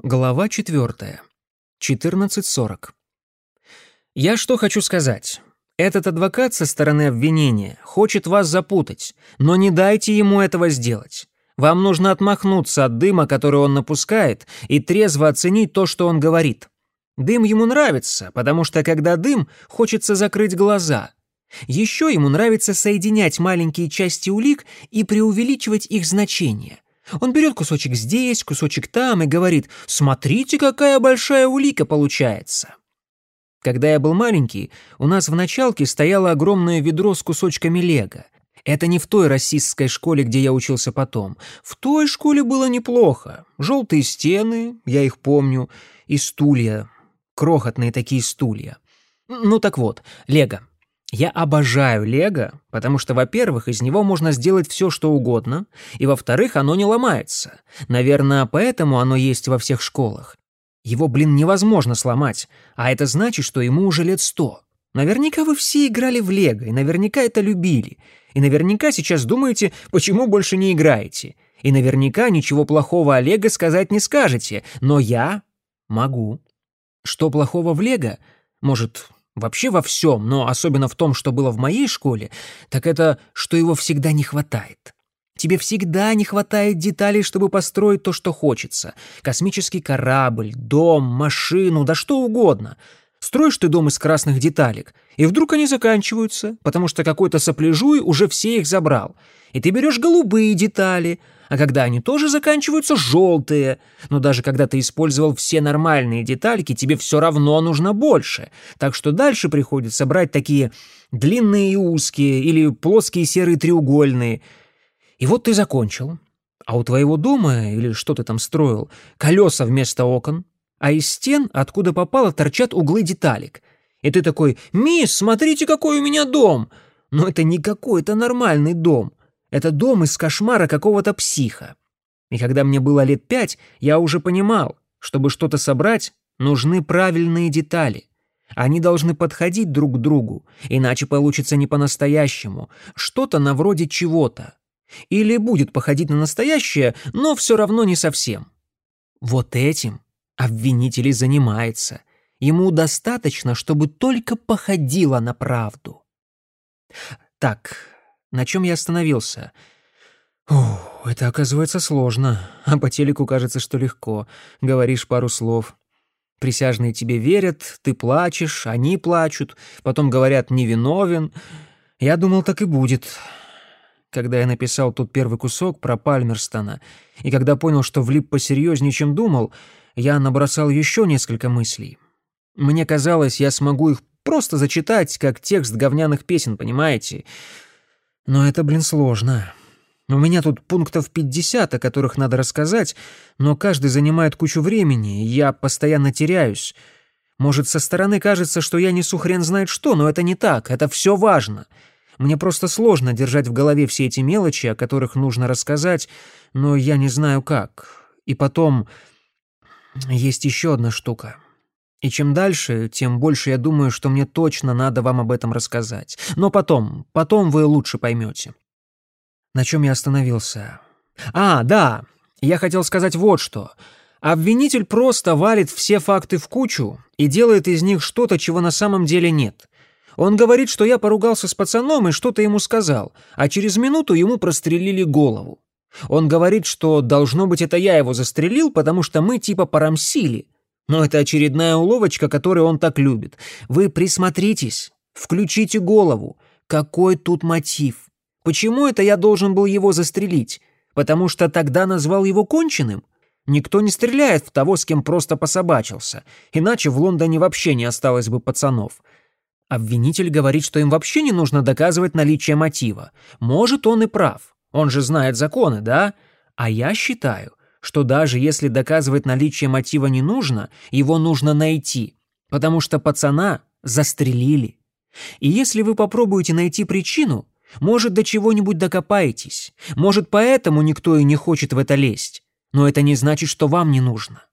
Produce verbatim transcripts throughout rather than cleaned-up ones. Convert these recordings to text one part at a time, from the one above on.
Глава четвертая. четырнадцать сорок. Я что хочу сказать. Этот адвокат со стороны обвинения хочет вас запутать, но не дайте ему этого сделать. Вам нужно отмахнуться от дыма, который он напускает, и трезво оценить то, что он говорит. Дым ему нравится, потому что когда дым, хочется закрыть глаза. Еще ему нравится соединять маленькие части улик и преувеличивать их значение. Он берет кусочек здесь, кусочек там и говорит: «Смотрите, какая большая улика получается». Когда я был маленький, у нас в началке стояло огромное ведро с кусочками лего. Это не в той расистской школе, где я учился потом. В той школе было неплохо. Желтые стены, я их помню, и стулья. Крохотные такие стулья. Ну так вот, лего. Я обожаю лего, потому что, во-первых, из него можно сделать все, что угодно, и, во-вторых, оно не ломается. Наверное, поэтому оно есть во всех школах. Его, блин, невозможно сломать, а это значит, что ему уже лет сто. Наверняка вы все играли в лего, и наверняка это любили. И наверняка сейчас думаете, почему больше не играете. И наверняка ничего плохого о лего сказать не скажете, но я могу. Что плохого в лего? Может... Вообще во всем, но особенно в том, что было в моей школе, так это, что его всегда не хватает. Тебе всегда не хватает деталей, чтобы построить то, что хочется. Космический корабль, дом, машину, да что угодно. Строишь ты дом из красных деталек, и вдруг они заканчиваются, потому что какой-то сопляжуй уже все их забрал. И ты берешь голубые детали, а когда они тоже заканчиваются, желтые. Но даже когда ты использовал все нормальные детальки, тебе все равно нужно больше. Так что дальше приходится брать такие длинные и узкие, или плоские серые треугольные. И вот ты закончил. А у твоего дома, или что ты там строил, колеса вместо окон, а из стен, откуда попало, торчат углы деталек. И ты такой: «Мисс, смотрите, какой у меня дом!» Но это не какой-то нормальный дом. Это дом из кошмара какого-то психа. И когда мне было лет пять, я уже понимал, чтобы что-то собрать, нужны правильные детали. Они должны подходить друг к другу, иначе получится не по-настоящему, что-то на вроде чего-то. Или будет походить на настоящее, но все равно не совсем. Вот этим обвинитель и занимается. Ему достаточно, чтобы только походило на правду. Так, на чем я остановился? Ух, это оказывается сложно, а по телеку кажется, что легко. Говоришь пару слов. Присяжные тебе верят, ты плачешь, они плачут, потом говорят «невиновен». Я думал, так и будет. Когда я написал тот первый кусок про Пальмерстона, и когда понял, что влип посерьезнее, чем думал, я набросал еще несколько мыслей. Мне казалось, я смогу их просто зачитать, как текст говняных песен, понимаете? Но это, блин, сложно. У меня тут пунктов пятьдесят, о которых надо рассказать, но каждый занимает кучу времени, и я постоянно теряюсь. Может, со стороны кажется, что я несу хрен знает что, но это не так, это все важно. Мне просто сложно держать в голове все эти мелочи, о которых нужно рассказать, но я не знаю как. И потом есть еще одна штука. И чем дальше, тем больше я думаю, что мне точно надо вам об этом рассказать. Но потом, потом вы лучше поймете. На чем я остановился? А, да, я хотел сказать вот что. Обвинитель просто валит все факты в кучу и делает из них что-то, чего на самом деле нет. Он говорит, что я поругался с пацаном и что-то ему сказал, а через минуту ему прострелили голову. Он говорит, что, должно быть, это я его застрелил, потому что мы типа порамсили. Но это очередная уловочка, которую он так любит. Вы присмотритесь, включите голову. Какой тут мотив? Почему это я должен был его застрелить? Потому что тогда назвал его конченым? Никто не стреляет в того, с кем просто пособачился. Иначе в Лондоне вообще не осталось бы пацанов. Обвинитель говорит, что им вообще не нужно доказывать наличие мотива. Может, он и прав. Он же знает законы, да? А я считаю, что даже если доказывать наличие мотива не нужно, его нужно найти, потому что пацана застрелили. И если вы попробуете найти причину, может, до чего-нибудь докопаетесь, может, поэтому никто и не хочет в это лезть, но это не значит, что вам не нужно.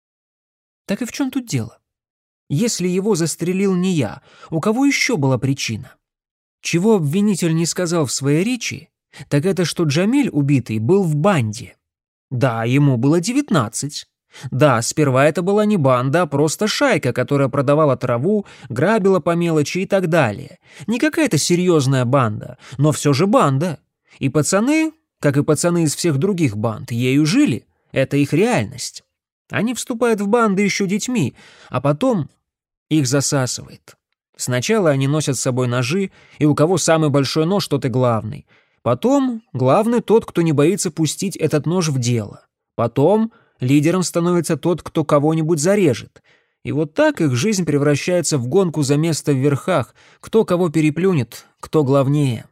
Так и в чем тут дело? Если его застрелил не я, у кого еще была причина? Чего обвинитель не сказал в своей речи, так это что Джамиль, убитый, был в банде. Да, ему было девятнадцать. Да, сперва это была не банда, а просто шайка, которая продавала траву, грабила по мелочи и так далее. Не какая-то серьезная банда, но все же банда. И пацаны, как и пацаны из всех других банд, ею жили. Это их реальность. Они вступают в банды еще детьми, а потом их засасывает. Сначала они носят с собой ножи, и у кого самый большой нож, тот и главный. Потом главный тот, кто не боится пустить этот нож в дело. Потом лидером становится тот, кто кого-нибудь зарежет. И вот так их жизнь превращается в гонку за место в верхах, кто кого переплюнет, кто главнее.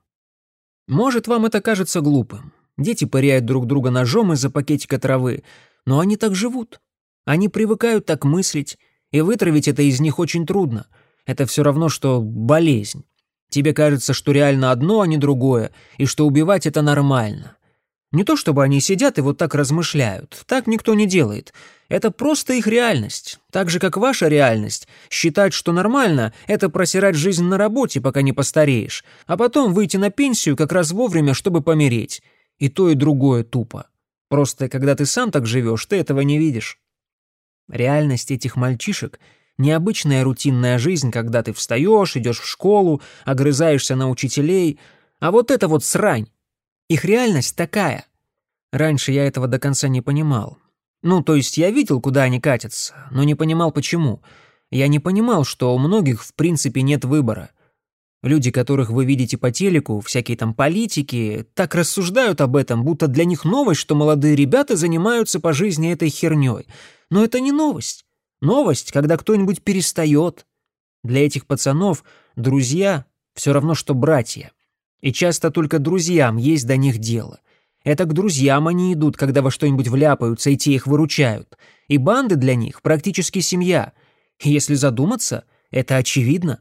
Может, вам это кажется глупым. Дети пыряют друг друга ножом из-за пакетика травы, но они так живут. Они привыкают так мыслить, и вытравить это из них очень трудно. Это все равно, что болезнь. Тебе кажется, что реально одно, а не другое, и что убивать — это нормально. Не то чтобы они сидят и вот так размышляют. Так никто не делает. Это просто их реальность. Так же, как ваша реальность. Считать, что нормально — это просирать жизнь на работе, пока не постареешь, а потом выйти на пенсию как раз вовремя, чтобы помереть. И то, и другое тупо. Просто когда ты сам так живешь, ты этого не видишь. Реальность этих мальчишек — необычная рутинная жизнь, когда ты встаешь, идешь в школу, огрызаешься на учителей, а вот это вот срань. Их реальность такая. Раньше я этого до конца не понимал. Ну, то есть я видел, куда они катятся, но не понимал, почему. Я не понимал, что у многих в принципе нет выбора. Люди, которых вы видите по телеку, всякие там политики, так рассуждают об этом, будто для них новость, что молодые ребята занимаются по жизни этой хернёй. Но это не новость. Новость, когда кто-нибудь перестает. Для этих пацанов друзья все равно, что братья. И часто только друзьям есть до них дело. Это к друзьям они идут, когда во что-нибудь вляпаются, и те их выручают. И банды для них практически семья. И если задуматься, это очевидно.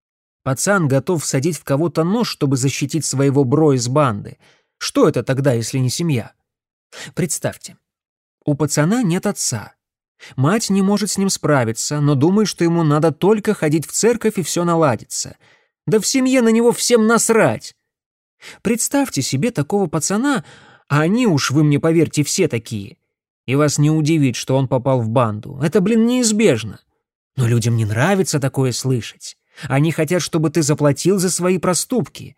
Пацан готов всадить в кого-то нож, чтобы защитить своего бро из банды. Что это тогда, если не семья? Представьте, у пацана нет отца. Мать не может с ним справиться, но думает, что ему надо только ходить в церковь, и все наладится. Да в семье на него всем насрать. Представьте себе такого пацана, а они уж, вы мне поверьте, все такие. И вас не удивит, что он попал в банду. Это, блин, неизбежно. Но людям не нравится такое слышать. Они хотят, чтобы ты заплатил за свои проступки.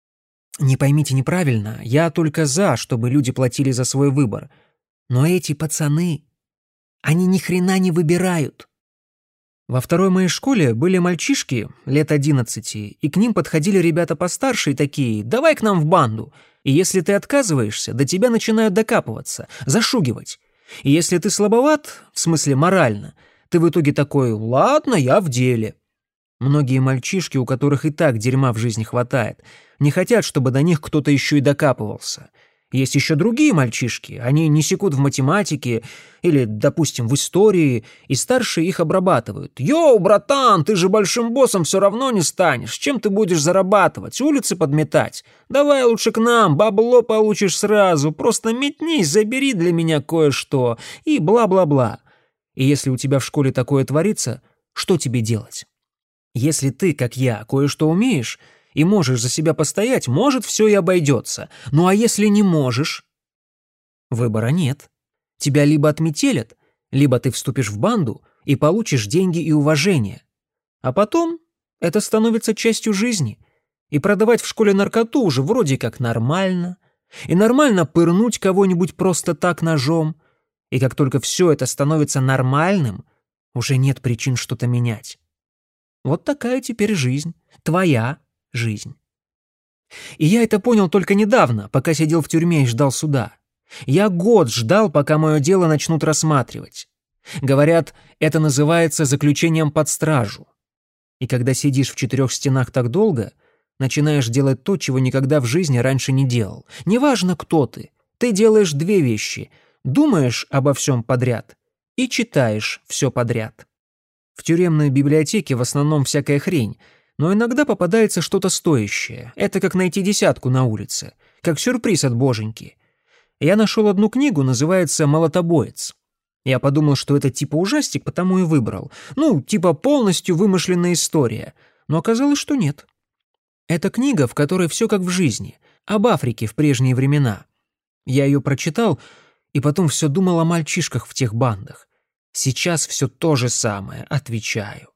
Не поймите неправильно, я только за, чтобы люди платили за свой выбор. Но эти пацаны, они ни хрена не выбирают. Во второй моей школе были мальчишки лет одиннадцати, и к ним подходили ребята постарше и такие: «Давай к нам в банду». И если ты отказываешься, до тебя начинают докапываться, зашугивать. И если ты слабоват, в смысле морально, ты в итоге такой: «Ладно, я в деле». Многие мальчишки, у которых и так дерьма в жизни хватает, не хотят, чтобы до них кто-то еще и докапывался. Есть еще другие мальчишки, они не секут в математике или, допустим, в истории, и старшие их обрабатывают. «Йоу, братан, ты же большим боссом все равно не станешь. Чем ты будешь зарабатывать? Улицы подметать? Давай лучше к нам, бабло получишь сразу. Просто метнись, забери для меня кое-что» и бла-бла-бла. И если у тебя в школе такое творится, что тебе делать? Если ты, как я, кое-что умеешь и можешь за себя постоять, может, все и обойдется. Ну а если не можешь? Выбора нет. Тебя либо отметелят, либо ты вступишь в банду и получишь деньги и уважение. А потом это становится частью жизни. И продавать в школе наркоту уже вроде как нормально. И нормально пырнуть кого-нибудь просто так ножом. И как только все это становится нормальным, уже нет причин что-то менять. Вот такая теперь жизнь. Твоя жизнь. И я это понял только недавно, пока сидел в тюрьме и ждал суда. Я год ждал, пока мое дело начнут рассматривать. Говорят, это называется заключением под стражу. И когда сидишь в четырех стенах так долго, начинаешь делать то, чего никогда в жизни раньше не делал. Неважно, кто ты. Ты делаешь две вещи. Думаешь обо всем подряд и читаешь все подряд. В тюремной библиотеке в основном всякая хрень, но иногда попадается что-то стоящее. Это как найти десятку на улице, как сюрприз от боженьки. Я нашел одну книгу, называется «Молотобоец». Я подумал, что это типа ужастик, потому и выбрал. Ну, типа полностью вымышленная история. Но оказалось, что нет. Это книга, в которой все как в жизни, об Африке в прежние времена. Я ее прочитал и потом все думал о мальчишках в тех бандах. Сейчас все то же самое, отвечаю.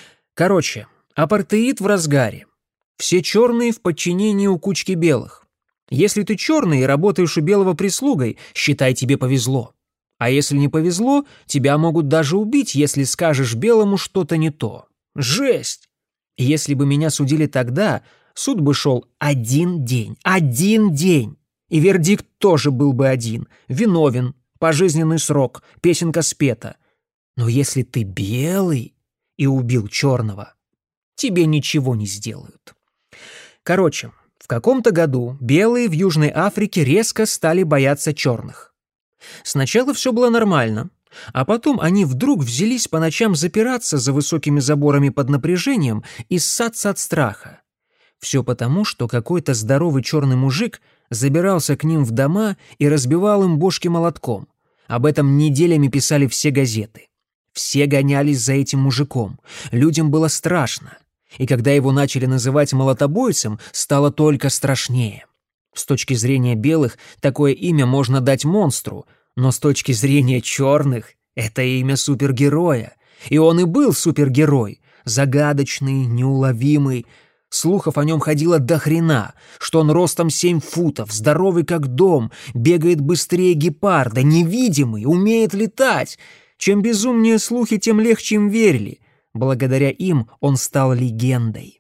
Короче, апартеид в разгаре. Все черные в подчинении у кучки белых. Если ты черный и работаешь у белого прислугой, считай, тебе повезло. А если не повезло, тебя могут даже убить, если скажешь белому что-то не то. Жесть! И если бы меня судили тогда, суд бы шел один день. Один день! И вердикт тоже был бы один. Виновен, пожизненный срок, песенка спета. Но если ты белый и убил черного, тебе ничего не сделают. Короче, в каком-то году белые в Южной Африке резко стали бояться черных. Сначала все было нормально, а потом они вдруг взялись по ночам запираться за высокими заборами под напряжением и ссаться от страха. Все потому, что какой-то здоровый черный мужик забирался к ним в дома и разбивал им бошки молотком. Об этом неделями писали все газеты. Все гонялись за этим мужиком. Людям было страшно. И когда его начали называть молотобойцем, стало только страшнее. С точки зрения белых, такое имя можно дать монстру, но с точки зрения черных, это имя супергероя. И он и был супергерой. Загадочный, неуловимый. Слухов о нем ходило до хрена, что он ростом семь футов, здоровый как дом, бегает быстрее гепарда, невидимый, умеет летать. Чем безумнее слухи, тем легче им верили. Благодаря им он стал легендой.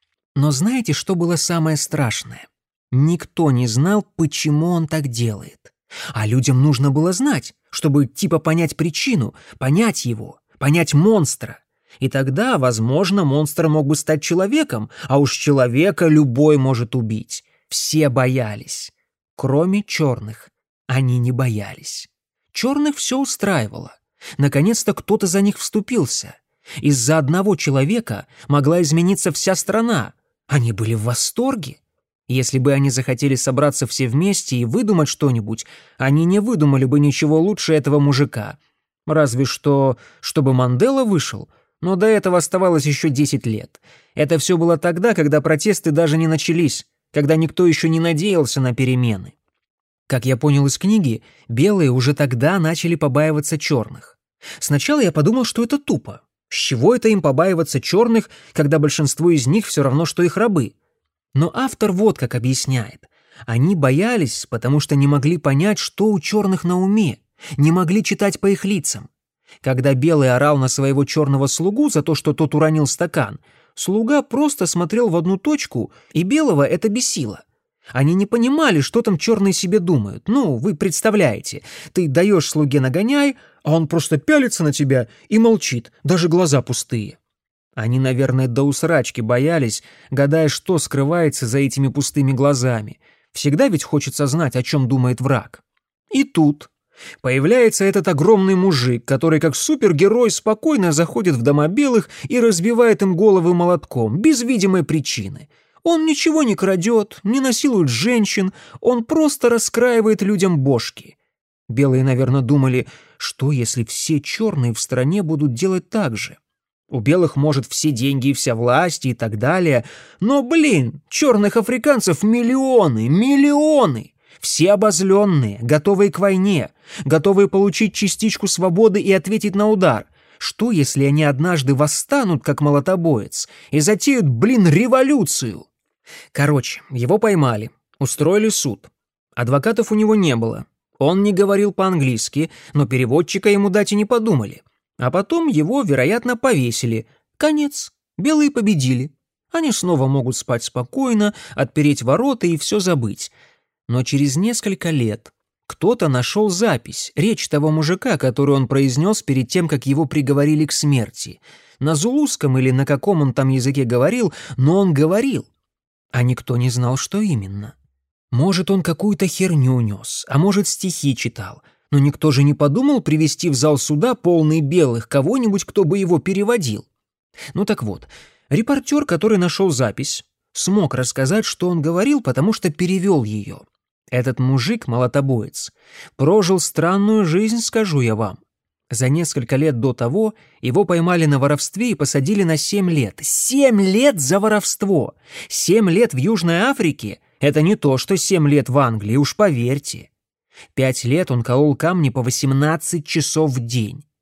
Но знаете, что было самое страшное? Никто не знал, почему он так делает. А людям нужно было знать, чтобы типа понять причину, понять его, понять монстра. И тогда, возможно, монстр мог бы стать человеком, а уж человека любой может убить. Все боялись. Кроме черных. Они не боялись. Черных все устраивало. Наконец-то кто-то за них вступился. Из-за одного человека могла измениться вся страна. Они были в восторге. Если бы они захотели собраться все вместе и выдумать что-нибудь, они не выдумали бы ничего лучше этого мужика. Разве что, чтобы Мандела вышел, но до этого оставалось еще десять лет. Это все было тогда, когда протесты даже не начались, когда никто еще не надеялся на перемены. Как я понял из книги, белые уже тогда начали побаиваться черных. Сначала я подумал, что это тупо. С чего это им побаиваться черных, когда большинство из них все равно, что их рабы? Но автор вот как объясняет. Они боялись, потому что не могли понять, что у черных на уме, не могли читать по их лицам. Когда белый орал на своего черного слугу за то, что тот уронил стакан, слуга просто смотрел в одну точку, и белого это бесило. Они не понимали, что там черные себе думают. Ну, вы представляете, ты даешь слуге нагоняй, а он просто пялится на тебя и молчит, даже глаза пустые. Они, наверное, до усрачки боялись, гадая, что скрывается за этими пустыми глазами. Всегда ведь хочется знать, о чем думает враг. И тут появляется этот огромный мужик, который как супергерой спокойно заходит в дома белых и разбивает им головы молотком, без видимой причины. Он ничего не крадет, не насилует женщин, он просто раскраивает людям бошки. Белые, наверное, думали, что если все черные в стране будут делать так же? У белых, может, все деньги и вся власть и так далее, но, блин, черных африканцев миллионы, миллионы! Все обозленные, готовые к войне, готовые получить частичку свободы и ответить на удар. Что, если они однажды восстанут, как молотобоец, и затеют, блин, революцию? Короче, его поймали, устроили суд. Адвокатов у него не было. Он не говорил по-английски, но переводчика ему дать и не подумали. А потом его, вероятно, повесили. Конец. Белые победили. Они снова могут спать спокойно, отпереть ворота и все забыть. Но через несколько лет кто-то нашел запись, речь того мужика, которую он произнес перед тем, как его приговорили к смерти. На зулусском или на каком он там языке говорил, но он говорил. А никто не знал, что именно. Может, он какую-то херню нес, а может, стихи читал. Но никто же не подумал привести в зал суда полный белых кого-нибудь, кто бы его переводил. Ну так вот, репортер, который нашел запись, смог рассказать, что он говорил, потому что перевел ее. Этот мужик, молотобоец, прожил странную жизнь, скажу я вам. За несколько лет до того его поймали на воровстве и посадили на семь лет. Семь лет за воровство! Семь лет в Южной Африке — это не то, что семь лет в Англии, уж поверьте. Пять лет он колол камни по восемнадцать часов в день.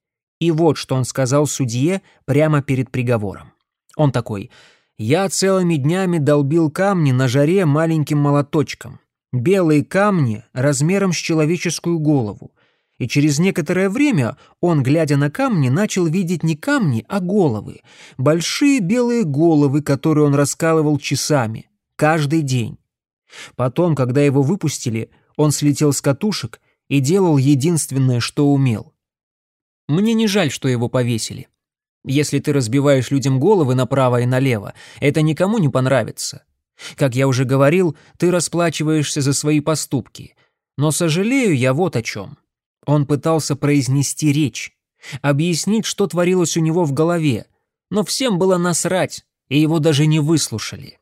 И вот что он сказал судье прямо перед приговором. Он такой: «Я целыми днями долбил камни на жаре маленьким молоточком. Белые камни размером с человеческую голову. И через некоторое время он, глядя на камни, начал видеть не камни, а головы. Большие белые головы, которые он раскалывал часами, каждый день. Потом, когда его выпустили, он слетел с катушек и делал единственное, что умел. Мне не жаль, что его повесили. Если ты разбиваешь людям головы направо и налево, это никому не понравится. Как я уже говорил, ты расплачиваешься за свои поступки. Но сожалею я вот о чем. Он пытался произнести речь, объяснить, что творилось у него в голове, но всем было насрать, и его даже не выслушали.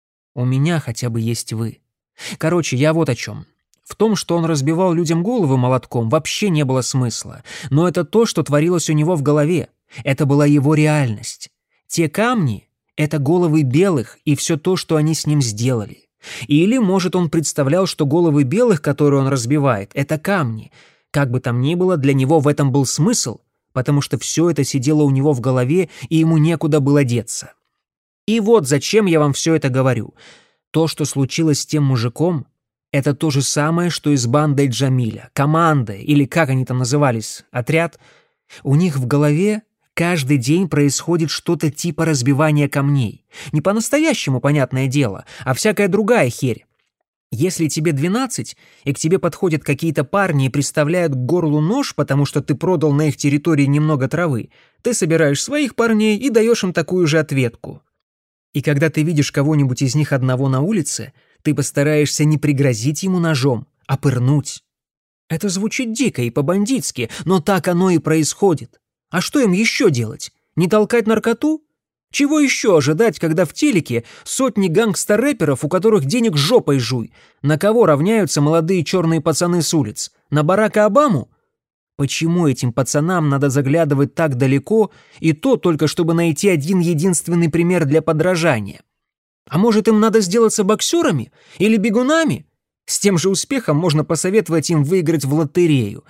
У меня хотя бы есть вы. Короче, я вот о чем. В том, что он разбивал людям головы молотком, вообще не было смысла. Но это то, что творилось у него в голове. Это была его реальность. Те камни — это головы белых и все то, что они с ним сделали. Или, может, он представлял, что головы белых, которые он разбивает, — это камни. Как бы там ни было, для него в этом был смысл, потому что все это сидело у него в голове, и ему некуда было деться. И вот зачем я вам все это говорю. То, что случилось с тем мужиком, это то же самое, что и с бандой Джамиля, командой, или как они там назывались, отряд. У них в голове каждый день происходит что-то типа разбивания камней. Не по-настоящему, понятное дело, а всякая другая херь. Если тебе двенадцать, и к тебе подходят какие-то парни и приставляют к горлу нож, потому что ты продал на их территории немного травы, ты собираешь своих парней и даешь им такую же ответку. И когда ты видишь кого-нибудь из них одного на улице, ты постараешься не пригрозить ему ножом, а пырнуть. Это звучит дико и по-бандитски, но так оно и происходит. А что им еще делать? Не толкать наркоту? Чего еще ожидать, когда в телеке сотни гангстер-рэперов, у которых денег жопой жуй? На кого равняются молодые черные пацаны с улиц? На Барака Обаму? Почему этим пацанам надо заглядывать так далеко, и то только чтобы найти один единственный пример для подражания? А может, им надо сделаться боксерами или бегунами? С тем же успехом можно посоветовать им выиграть в лотерею.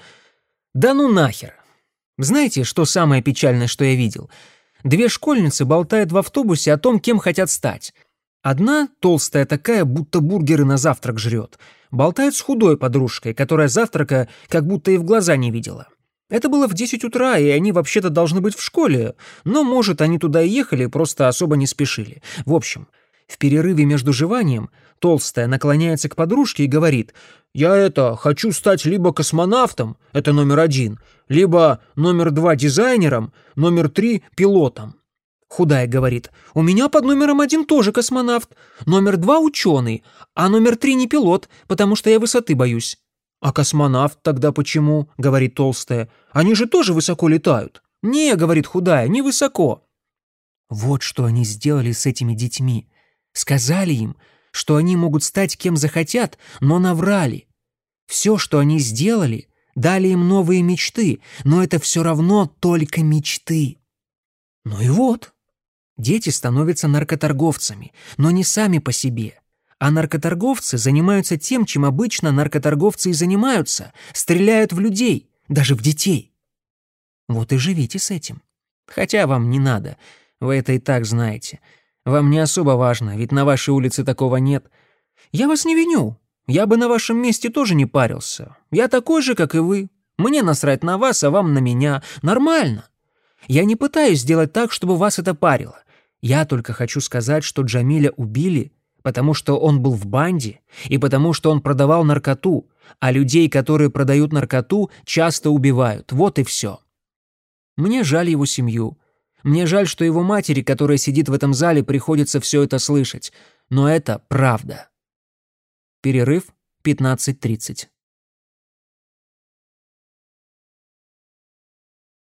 Да ну нахер! Знаете, что самое печальное, что я видел? Две школьницы болтают в автобусе о том, кем хотят стать. Одна, толстая такая, будто бургеры на завтрак жрет, болтает с худой подружкой, которая завтрака как будто и в глаза не видела. Это было в десять утра, и они вообще-то должны быть в школе, но, может, они туда и ехали, просто особо не спешили. В общем, в перерыве между жеванием толстая наклоняется к подружке и говорит: «Я это, хочу стать либо космонавтом, это номер один, либо номер два дизайнером, номер три пилотом». Худая говорит: «У меня под номером один тоже космонавт, номер два ученый, а номер три не пилот, потому что я высоты боюсь». «А космонавт тогда почему?» — говорит толстая. «Они же тоже высоко летают». «Не», — говорит худая, — «не высоко». Вот что они сделали с этими детьми. Сказали им, что они могут стать кем захотят, но наврали. Все, что они сделали, дали им новые мечты, но это все равно только мечты. Ну и вот. Дети становятся наркоторговцами, но не сами по себе. А наркоторговцы занимаются тем, чем обычно наркоторговцы и занимаются — стреляют в людей, даже в детей. Вот и живите с этим. Хотя вам не надо, вы это и так знаете. Вам не особо важно, ведь на вашей улице такого нет. Я вас не виню. Я бы на вашем месте тоже не парился. Я такой же, как и вы. Мне насрать на вас, а вам на меня. Нормально. Я не пытаюсь сделать так, чтобы вас это парило. Я только хочу сказать, что Джамиля убили, потому что он был в банде и потому что он продавал наркоту, а людей, которые продают наркоту, часто убивают. Вот и все. Мне жаль его семью. Мне жаль, что его матери, которая сидит в этом зале, приходится все это слышать. Но это правда. Перерыв пятнадцать тридцать.